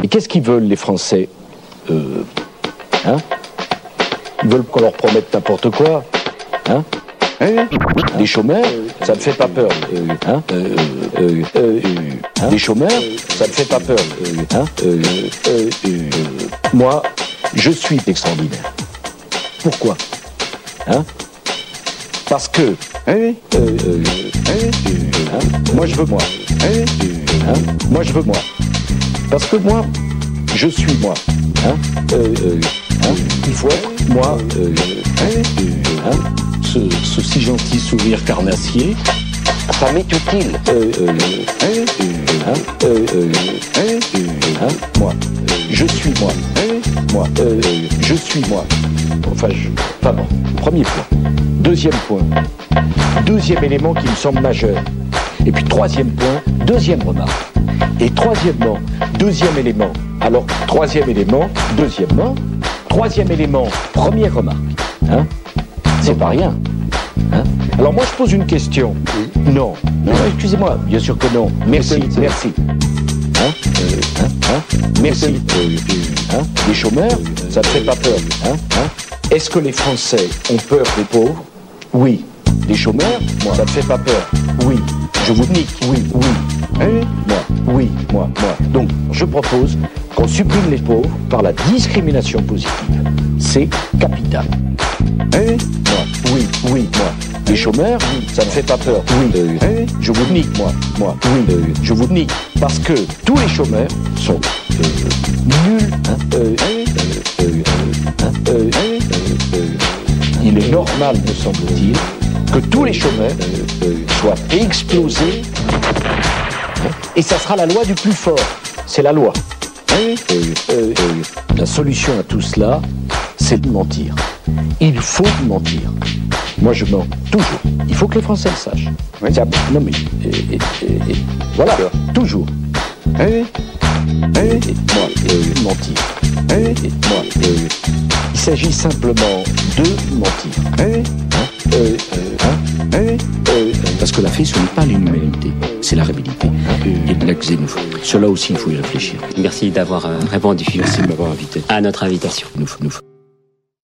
Et qu'est-ce qu'ils veulent, les Français? Hein? Ils veulent qu'on leur promette n'importe quoi. Hein? Des chômeurs, ça ne fait pas peur. Hein? Des chômeurs, ça ne fait pas peur. Hein? Moi, je suis extraordinaire. Pourquoi? Hein? Parce que moi je veux moi. Moi je veux moi. Parce que moi, je suis moi. Il faut être moi. Ce si gentil sourire carnassier, ça m'est utile. Moi, je suis moi. Moi, je suis moi. Enfin bon, premier point. Deuxième point. Deuxième élément qui me semble majeur. Et puis troisième point, deuxième remarque. Et troisièmement, deuxième élément. Alors, troisième élément, deuxièmement. Troisième élément, première remarque. C'est pas rien. Alors moi je pose une question. Non. Excusez-moi, bien sûr que non. Merci. Merci. Les chômeurs, ça ne fait pas peur. Est-ce que les Français ont peur des pauvres? Oui. Les chômeurs, ça ne fait pas peur? Oui. Je vous nique. Moi. Donc, je propose qu'on supprime les pauvres par la discrimination positive. C'est capital. Moi. Les chômeurs, ça ne fait pas peur. Oui. Je vous nique, moi. Je vous nique. Parce que tous les chômeurs sont nuls. Il est normal, me semble-t-il, que tous les chômeurs soient explosés. Et ça sera la loi du plus fort. C'est la loi. La solution à tout cela, c'est de mentir. Il faut mentir. Moi, je mens toujours. Il faut que les Français le sachent. Non, mais... voilà, toujours. Mentir. Il s'agit simplement de mentir. Parce que la fait, ce n'est pas l'inhumanité, c'est la réalité et de la xénophobie. Cela aussi, il faut y réfléchir. Merci d'avoir répondu. Merci de m'avoir invité. À notre invitation. Nous.